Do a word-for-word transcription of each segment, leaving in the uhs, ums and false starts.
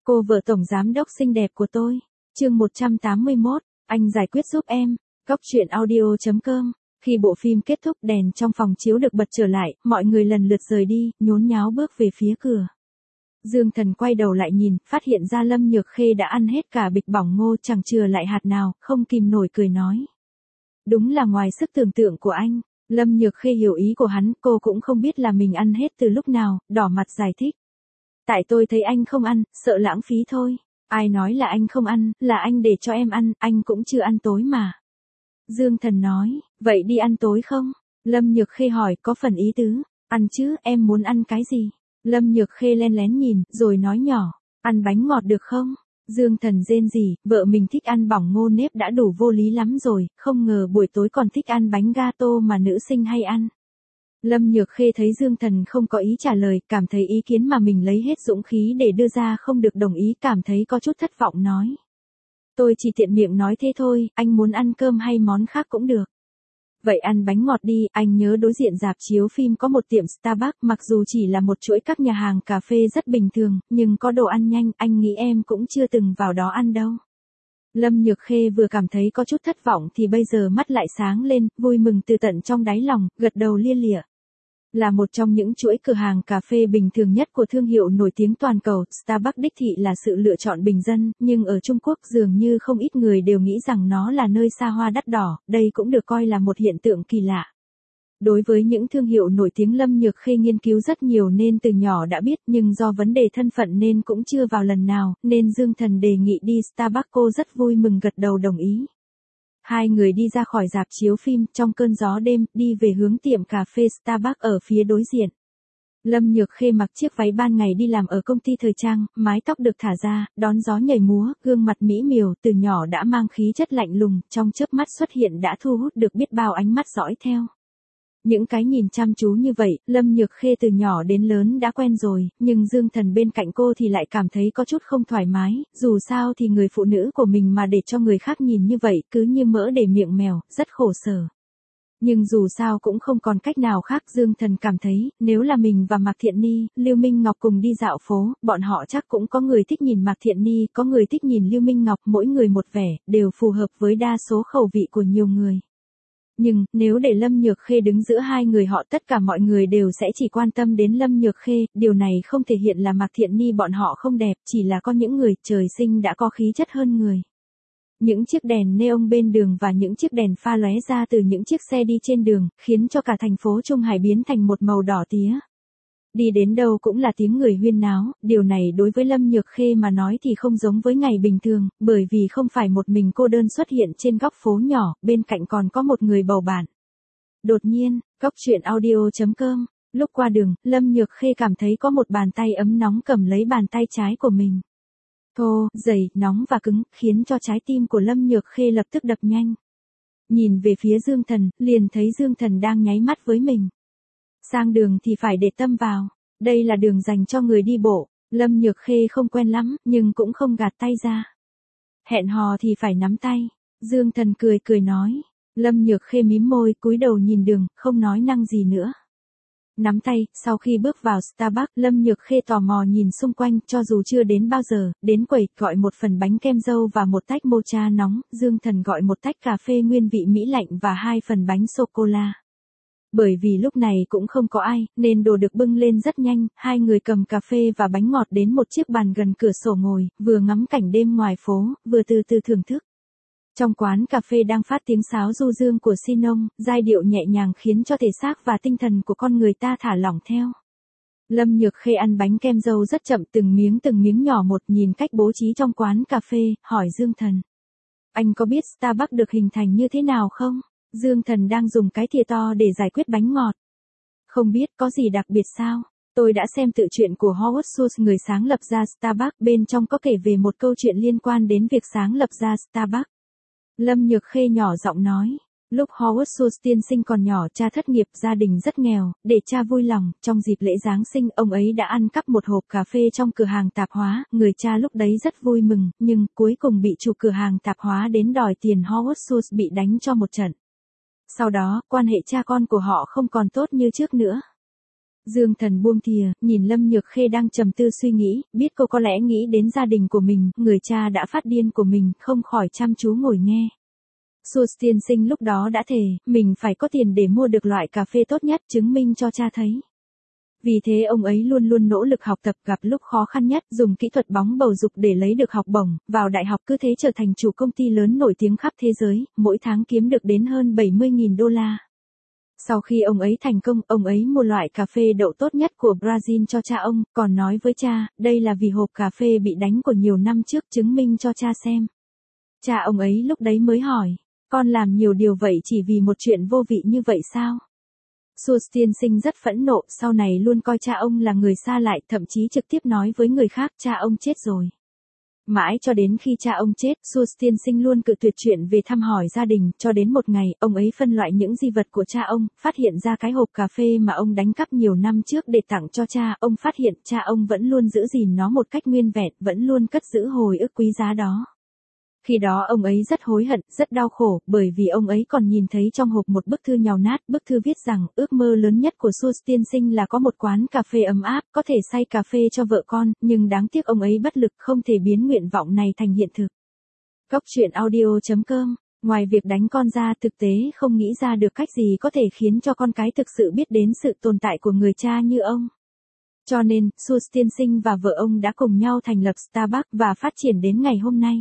Cô vợ tổng giám đốc xinh đẹp của tôi. Chương một trăm tám mươi mốt, anh giải quyết giúp em. Góc truyện audio chấm com. Khi bộ phim kết thúc, đèn trong phòng chiếu được bật trở lại, mọi người lần lượt rời đi, nhốn nháo bước về phía cửa. Dương Thần quay đầu lại nhìn, phát hiện ra Lâm Nhược Khê đã ăn hết cả bịch bỏng ngô, chẳng chừa lại hạt nào, không kìm nổi cười nói. Đúng là ngoài sức tưởng tượng của anh. Lâm Nhược Khê hiểu ý của hắn, cô cũng không biết là mình ăn hết từ lúc nào, đỏ mặt giải thích. Tại tôi thấy anh không ăn, sợ lãng phí thôi. Ai nói là anh không ăn, là anh để cho em ăn, anh cũng chưa ăn tối mà. Dương Thần nói, vậy đi ăn tối không? Lâm Nhược Khê hỏi, có phần ý tứ. Ăn chứ, em muốn ăn cái gì? Lâm Nhược Khê len lén nhìn, rồi nói nhỏ, ăn bánh ngọt được không? Dương Thần rên rỉ, vợ mình thích ăn bỏng ngô nếp đã đủ vô lý lắm rồi, không ngờ buổi tối còn thích ăn bánh gato mà nữ sinh hay ăn. Lâm Nhược Khê thấy Dương Thần không có ý trả lời, cảm thấy ý kiến mà mình lấy hết dũng khí để đưa ra không được đồng ý, cảm thấy có chút thất vọng nói. Tôi chỉ tiện miệng nói thế thôi, anh muốn ăn cơm hay món khác cũng được. Vậy ăn bánh ngọt đi, anh nhớ đối diện rạp chiếu phim có một tiệm Starbucks, mặc dù chỉ là một chuỗi các nhà hàng cà phê rất bình thường, nhưng có đồ ăn nhanh, anh nghĩ em cũng chưa từng vào đó ăn đâu. Lâm Nhược Khê vừa cảm thấy có chút thất vọng thì bây giờ mắt lại sáng lên, vui mừng từ tận trong đáy lòng, gật đầu lia lịa. Là một trong những chuỗi cửa hàng cà phê bình thường nhất của thương hiệu nổi tiếng toàn cầu, Starbucks đích thị là sự lựa chọn bình dân, nhưng ở Trung Quốc dường như không ít người đều nghĩ rằng nó là nơi xa hoa đắt đỏ, đây cũng được coi là một hiện tượng kỳ lạ. Đối với những thương hiệu nổi tiếng Lâm Nhược Khê nghiên cứu rất nhiều nên từ nhỏ đã biết, nhưng do vấn đề thân phận nên cũng chưa vào lần nào, nên Dương Thần đề nghị đi Starbucks, cô rất vui mừng gật đầu đồng ý. Hai người đi ra khỏi rạp chiếu phim, trong cơn gió đêm, đi về hướng tiệm cà phê Starbucks ở phía đối diện. Lâm Nhược Khê mặc chiếc váy ban ngày đi làm ở công ty thời trang, mái tóc được thả ra, đón gió nhảy múa, gương mặt mỹ miều, từ nhỏ đã mang khí chất lạnh lùng, trong chớp mắt xuất hiện đã thu hút được biết bao ánh mắt dõi theo. Những cái nhìn chăm chú như vậy, Lâm Nhược Khê từ nhỏ đến lớn đã quen rồi, nhưng Dương Thần bên cạnh cô thì lại cảm thấy có chút không thoải mái, dù sao thì người phụ nữ của mình mà để cho người khác nhìn như vậy, cứ như mỡ để miệng mèo, rất khổ sở. Nhưng dù sao cũng không còn cách nào khác, Dương Thần cảm thấy, nếu là mình và Mạc Thiện Ni, Lưu Minh Ngọc cùng đi dạo phố, bọn họ chắc cũng có người thích nhìn Mạc Thiện Ni, có người thích nhìn Lưu Minh Ngọc, mỗi người một vẻ, đều phù hợp với đa số khẩu vị của nhiều người. Nhưng, nếu để Lâm Nhược Khê đứng giữa hai người họ, tất cả mọi người đều sẽ chỉ quan tâm đến Lâm Nhược Khê, điều này không thể hiện là Mạc Thiện Ni bọn họ không đẹp, chỉ là có những người trời sinh đã có khí chất hơn người. Những chiếc đèn neon bên đường và những chiếc đèn pha lóe ra từ những chiếc xe đi trên đường, khiến cho cả thành phố Trung Hải biến thành một màu đỏ tía. Đi đến đâu cũng là tiếng người huyên náo, điều này đối với Lâm Nhược Khê mà nói thì không giống với ngày bình thường, bởi vì không phải một mình cô đơn xuất hiện trên góc phố nhỏ, bên cạnh còn có một người bầu bạn. Đột nhiên, góc truyện audio chấm com, lúc qua đường, Lâm Nhược Khê cảm thấy có một bàn tay ấm nóng cầm lấy bàn tay trái của mình. Thô, dày, nóng và cứng, khiến cho trái tim của Lâm Nhược Khê lập tức đập nhanh. Nhìn về phía Dương Thần, liền thấy Dương Thần đang nháy mắt với mình. Sang đường thì phải để tâm vào. Đây là đường dành cho người đi bộ. Lâm Nhược Khê không quen lắm, nhưng cũng không gạt tay ra. Hẹn hò thì phải nắm tay. Dương Thần cười cười nói. Lâm Nhược Khê mím môi, cúi đầu nhìn đường, không nói năng gì nữa. Nắm tay, sau khi bước vào Starbucks, Lâm Nhược Khê tò mò nhìn xung quanh, cho dù chưa đến bao giờ, đến quầy, gọi một phần bánh kem dâu và một tách mocha nóng, Dương Thần gọi một tách cà phê nguyên vị mỹ lạnh và hai phần bánh sô-cô-la. Bởi vì lúc này cũng không có ai, nên đồ được bưng lên rất nhanh, hai người cầm cà phê và bánh ngọt đến một chiếc bàn gần cửa sổ ngồi, vừa ngắm cảnh đêm ngoài phố, vừa từ từ thưởng thức. Trong quán cà phê đang phát tiếng sáo du dương của Sinong, giai điệu nhẹ nhàng khiến cho thể xác và tinh thần của con người ta thả lỏng theo. Lâm Nhược Khê ăn bánh kem dâu rất chậm, từng miếng từng miếng nhỏ một, nhìn cách bố trí trong quán cà phê, hỏi Dương Thần. Anh có biết Starbucks được hình thành như thế nào không? Dương Thần đang dùng cái thìa to để giải quyết bánh ngọt. Không biết, có gì đặc biệt sao? Tôi đã xem tự truyện của Howard Schultz, người sáng lập ra Starbucks, bên trong có kể về một câu chuyện liên quan đến việc sáng lập ra Starbucks. Lâm Nhược Khê nhỏ giọng nói. Lúc Howard Schultz tiên sinh còn nhỏ, cha thất nghiệp, gia đình rất nghèo, để cha vui lòng, trong dịp lễ Giáng sinh, ông ấy đã ăn cắp một hộp cà phê trong cửa hàng tạp hóa, người cha lúc đấy rất vui mừng, nhưng cuối cùng bị chủ cửa hàng tạp hóa đến đòi tiền, Howard Schultz bị đánh cho một trận. Sau đó, quan hệ cha con của họ không còn tốt như trước nữa. Dương Thần buông thìa, nhìn Lâm Nhược Khê đang trầm tư suy nghĩ, biết cô có lẽ nghĩ đến gia đình của mình, người cha đã phát điên của mình, không khỏi chăm chú ngồi nghe. Xua tiên sinh lúc đó đã thề, mình phải có tiền để mua được loại cà phê tốt nhất, chứng minh cho cha thấy. Vì thế ông ấy luôn luôn nỗ lực học tập, gặp lúc khó khăn nhất, dùng kỹ thuật bóng bầu dục để lấy được học bổng, vào đại học cứ thế trở thành chủ công ty lớn nổi tiếng khắp thế giới, mỗi tháng kiếm được đến hơn bảy mươi nghìn đô la. Sau khi ông ấy thành công, ông ấy mua loại cà phê đậu tốt nhất của Brazil cho cha ông, còn nói với cha, đây là vì hộp cà phê bị đánh của nhiều năm trước, chứng minh cho cha xem. Cha ông ấy lúc đấy mới hỏi, con làm nhiều điều vậy chỉ vì một chuyện vô vị như vậy sao? Xua tiên sinh rất phẫn nộ, sau này luôn coi cha ông là người xa lạ, thậm chí trực tiếp nói với người khác, cha ông chết rồi. Mãi cho đến khi cha ông chết, Xua tiên sinh luôn cự tuyệt chuyện về thăm hỏi gia đình, cho đến một ngày, ông ấy phân loại những di vật của cha ông, phát hiện ra cái hộp cà phê mà ông đánh cắp nhiều năm trước để tặng cho cha, ông phát hiện cha ông vẫn luôn giữ gìn nó một cách nguyên vẹn, vẫn luôn cất giữ hồi ức quý giá đó. Khi đó ông ấy rất hối hận, rất đau khổ, bởi vì ông ấy còn nhìn thấy trong hộp một bức thư nhàu nát, bức thư viết rằng, ước mơ lớn nhất của Xua tiên sinh là có một quán cà phê ấm áp, có thể xay cà phê cho vợ con, nhưng đáng tiếc ông ấy bất lực không thể biến nguyện vọng này thành hiện thực. Góc truyện audio chấm com, ngoài việc đánh con ra, thực tế không nghĩ ra được cách gì có thể khiến cho con cái thực sự biết đến sự tồn tại của người cha như ông. Cho nên, Xua tiên sinh và vợ ông đã cùng nhau thành lập Starbucks và phát triển đến ngày hôm nay.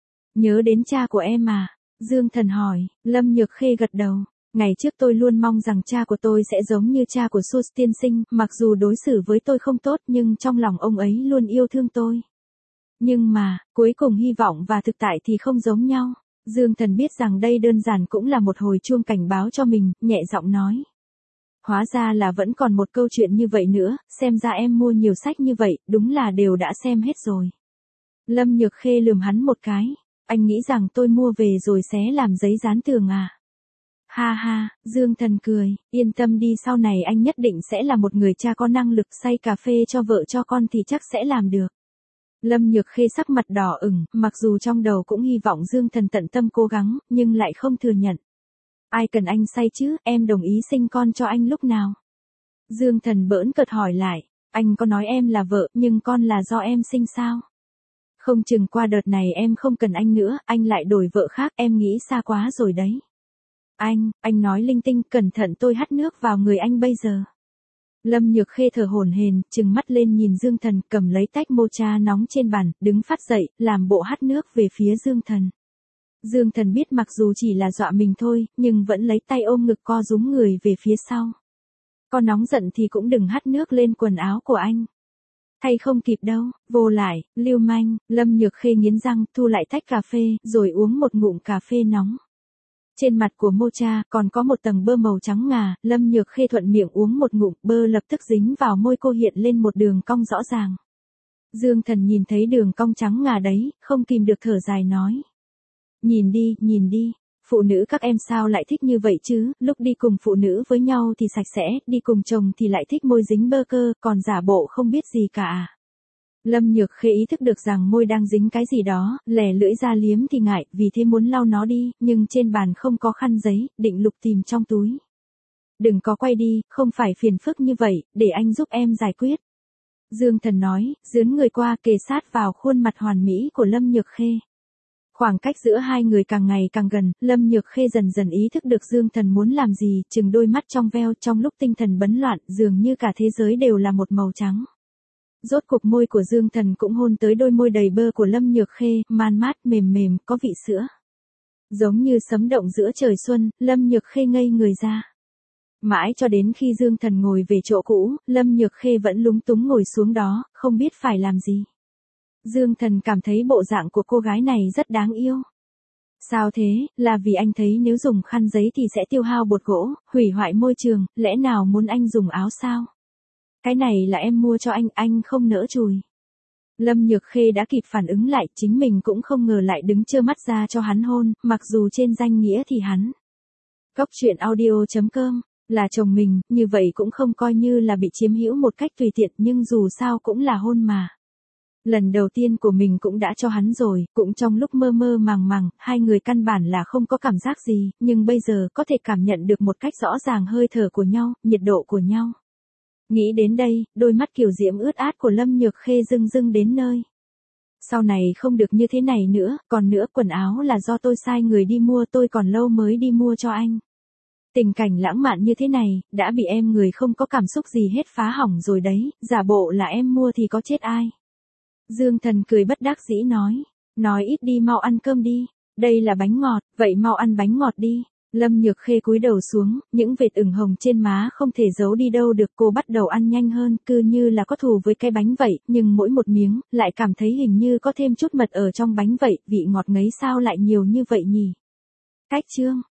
Nhớ đến cha của em à? Dương Thần hỏi. Lâm Nhược Khê gật đầu. Ngày trước tôi luôn mong rằng cha của tôi sẽ giống như cha của Xua tiên sinh, mặc dù đối xử với tôi không tốt nhưng trong lòng ông ấy luôn yêu thương tôi. Nhưng mà, cuối cùng hy vọng và thực tại thì không giống nhau. Dương Thần biết rằng đây đơn giản cũng là một hồi chuông cảnh báo cho mình, nhẹ giọng nói. Hóa ra là vẫn còn một câu chuyện như vậy nữa, xem ra em mua nhiều sách như vậy, đúng là đều đã xem hết rồi. Lâm Nhược Khê lườm hắn một cái. Anh nghĩ rằng tôi mua về rồi xé làm giấy dán tường à? Ha ha, Dương Thần cười, yên tâm đi, sau này anh nhất định sẽ là một người cha có năng lực, xay cà phê cho vợ cho con thì chắc sẽ làm được. Lâm Nhược Khê sắc mặt đỏ ửng, mặc dù trong đầu cũng hy vọng Dương Thần tận tâm cố gắng, nhưng lại không thừa nhận. Ai cần anh xay chứ, em đồng ý sinh con cho anh lúc nào? Dương Thần bỡn cợt hỏi lại, anh có nói em là vợ, nhưng con là do em sinh sao? Không chừng qua đợt này em không cần anh nữa, anh lại đổi vợ khác, em nghĩ xa quá rồi đấy. Anh, anh nói linh tinh, cẩn thận tôi hắt nước vào người anh bây giờ. Lâm Nhược Khê thở hổn hển, trừng mắt lên nhìn Dương Thần, cầm lấy tách mocha nóng trên bàn, đứng phát dậy, làm bộ hắt nước về phía Dương Thần. Dương Thần biết mặc dù chỉ là dọa mình thôi, nhưng vẫn lấy tay ôm ngực co rúm người về phía sau. Có nóng giận thì cũng đừng hắt nước lên quần áo của anh. Thay không kịp đâu, vô lại, lưu manh. Lâm Nhược Khê nghiến răng, thu lại tách cà phê, rồi uống một ngụm cà phê nóng. Trên mặt của mocha, còn có một tầng bơ màu trắng ngà, Lâm Nhược Khê thuận miệng uống một ngụm, bơ lập tức dính vào môi cô, hiện lên một đường cong rõ ràng. Dương Thần nhìn thấy đường cong trắng ngà đấy, không kìm được thở dài nói. Nhìn đi, nhìn đi. Phụ nữ các em sao lại thích như vậy chứ, lúc đi cùng phụ nữ với nhau thì sạch sẽ, đi cùng chồng thì lại thích môi dính bơ cơ, còn giả bộ không biết gì cả. Lâm Nhược Khê ý thức được rằng môi đang dính cái gì đó, lè lưỡi ra liếm thì ngại, vì thế muốn lau nó đi, nhưng trên bàn không có khăn giấy, định lục tìm trong túi. Đừng có quay đi, không phải phiền phức như vậy, để anh giúp em giải quyết. Dương Thần nói, dướn người qua kề sát vào khuôn mặt hoàn mỹ của Lâm Nhược Khê. Khoảng cách giữa hai người càng ngày càng gần, Lâm Nhược Khê dần dần ý thức được Dương Thần muốn làm gì, chừng đôi mắt trong veo, trong lúc tinh thần bấn loạn, dường như cả thế giới đều là một màu trắng. Rốt cục môi của Dương Thần cũng hôn tới đôi môi đầy bơ của Lâm Nhược Khê, man mát mềm mềm, có vị sữa. Giống như sấm động giữa trời xuân, Lâm Nhược Khê ngây người ra. Mãi cho đến khi Dương Thần ngồi về chỗ cũ, Lâm Nhược Khê vẫn lúng túng ngồi xuống đó, không biết phải làm gì. Dương Thần cảm thấy bộ dạng của cô gái này rất đáng yêu. Sao thế, là vì anh thấy nếu dùng khăn giấy thì sẽ tiêu hao bột gỗ, hủy hoại môi trường, lẽ nào muốn anh dùng áo sao? Cái này là em mua cho anh, anh không nỡ chùi. Lâm Nhược Khê đã kịp phản ứng lại, chính mình cũng không ngờ lại đứng trơ mắt ra cho hắn hôn, mặc dù trên danh nghĩa thì hắn. Góc truyện audio chấm com, là chồng mình, như vậy cũng không coi như là bị chiếm hữu một cách tùy tiện, nhưng dù sao cũng là hôn mà. Lần đầu tiên của mình cũng đã cho hắn rồi, cũng trong lúc mơ mơ màng màng, hai người căn bản là không có cảm giác gì, nhưng bây giờ có thể cảm nhận được một cách rõ ràng hơi thở của nhau, nhiệt độ của nhau. Nghĩ đến đây, đôi mắt kiều diễm ướt át của Lâm Nhược Khê rưng rưng đến nơi. Sau này không được như thế này nữa, còn nữa quần áo là do tôi sai người đi mua, tôi còn lâu mới đi mua cho anh. Tình cảnh lãng mạn như thế này, đã bị em người không có cảm xúc gì hết phá hỏng rồi đấy, giả bộ là em mua thì có chết ai. Dương Thần cười bất đắc dĩ nói, nói ít đi, mau ăn cơm đi, đây là bánh ngọt, vậy mau ăn bánh ngọt đi. Lâm Nhược Khê cúi đầu xuống, những vệt ửng hồng trên má không thể giấu đi đâu được, cô bắt đầu ăn nhanh hơn, cứ như là có thù với cái bánh vậy, nhưng mỗi một miếng, lại cảm thấy hình như có thêm chút mật ở trong bánh vậy, vị ngọt ngấy sao lại nhiều như vậy nhỉ. Cách chương